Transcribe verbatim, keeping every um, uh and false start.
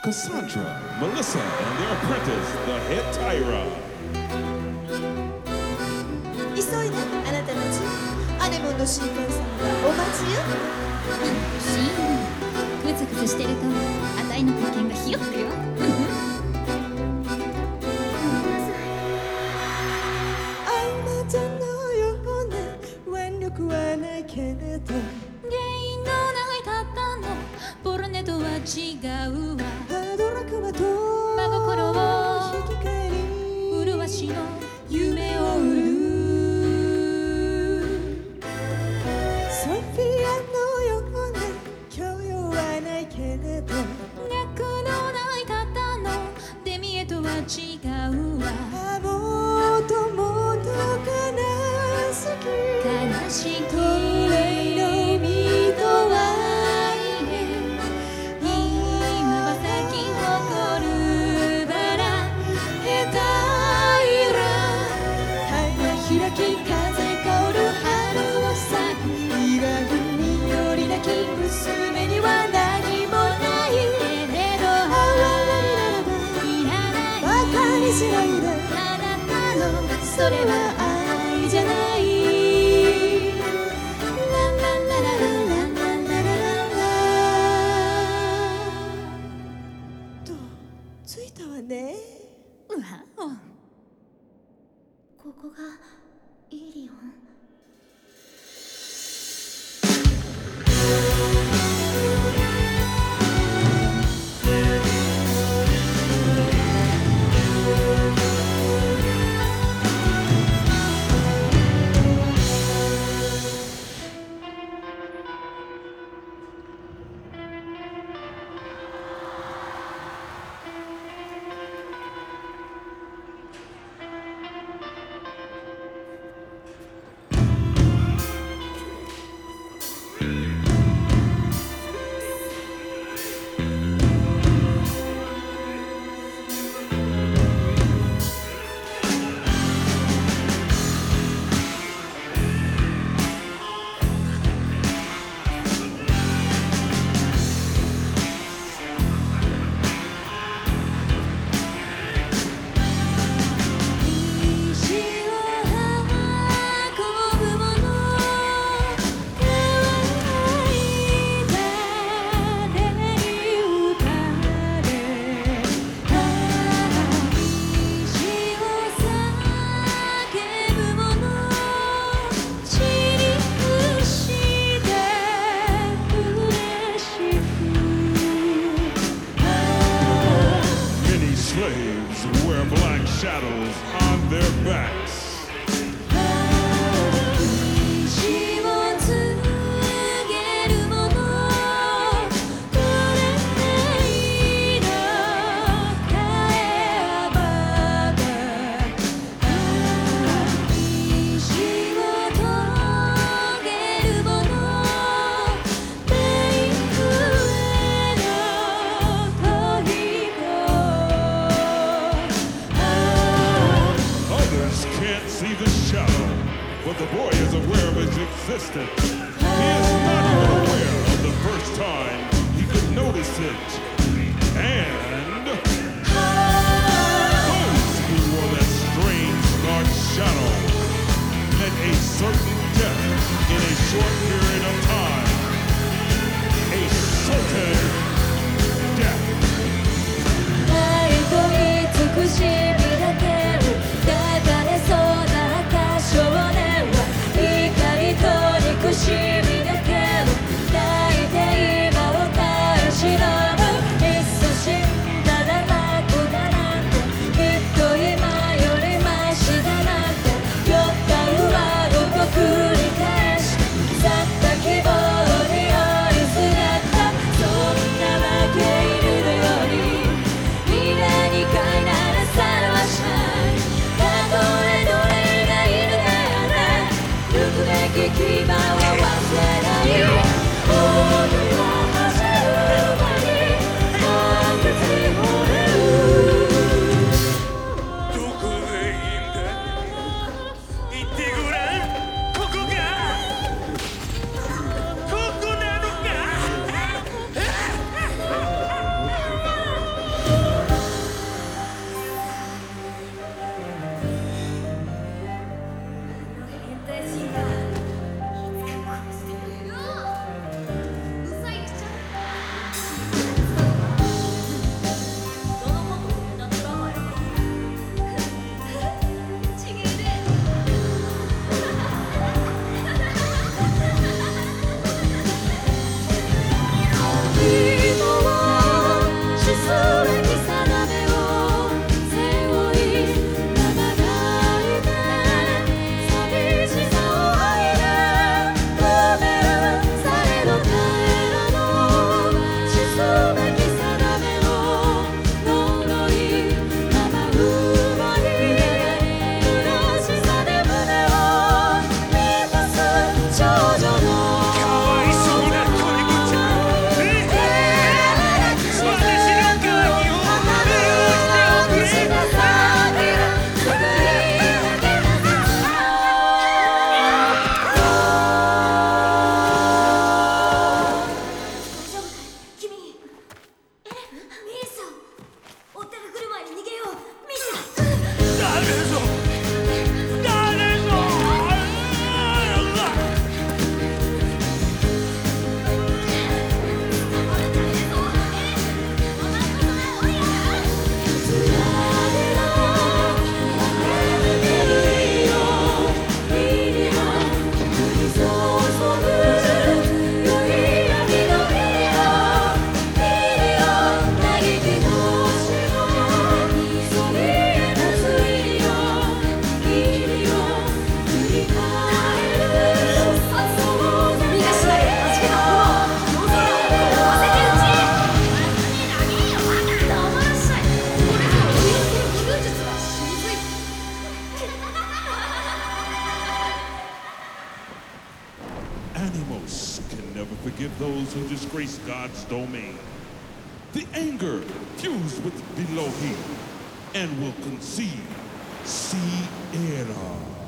Cassandra, Melissa, and their apprentice, the head Tyra. 急いで、あなたたち。アネモンの神官様がお待ちよ。 シーン、クズクズしてるとあたいの保険がひよってよ。 あなたのような腕力はないけれど、 原因のないたったのボルネとは違うわ。 ハドラクマと真心を引き換えに麗しの夢を売る。 ソフィアのような教養はないけれど、 脈のないたったのデミエとは違うわ。 あもっともっと悲しき悲しきトレイの実とはいえ、 今は咲き誇るバラヘタイラ花開き風香る春を咲くいがぐ実りなき娘には何もないけれどあわらにいらないならばバカにしないで、 あなたのそれは愛じゃない。ラララララララララとついたわね。 うわお。 ここがイリオン。 Shadows on their backs. 意地を告げるものこれいいのかえばだ意地を遂げるもの冥府への恋を Others can't see the shadow, but the boy is aware of its existence. He is not even aware of the first time he could notice it. And those who wore that strange dark shadow met a certain death in a short period of time. A certain death. 愛と慈しみだけを抱かれそうな赤少年は怒りと憎しみだけを抱いて今を耐え忍ぶいっそ死んだら楽だなんてきっと今よりマシだなんて酔った上ごと繰り返し justice can never forgive those who disgrace God's domain. The anger fused with Elohim and will conceive Sierra.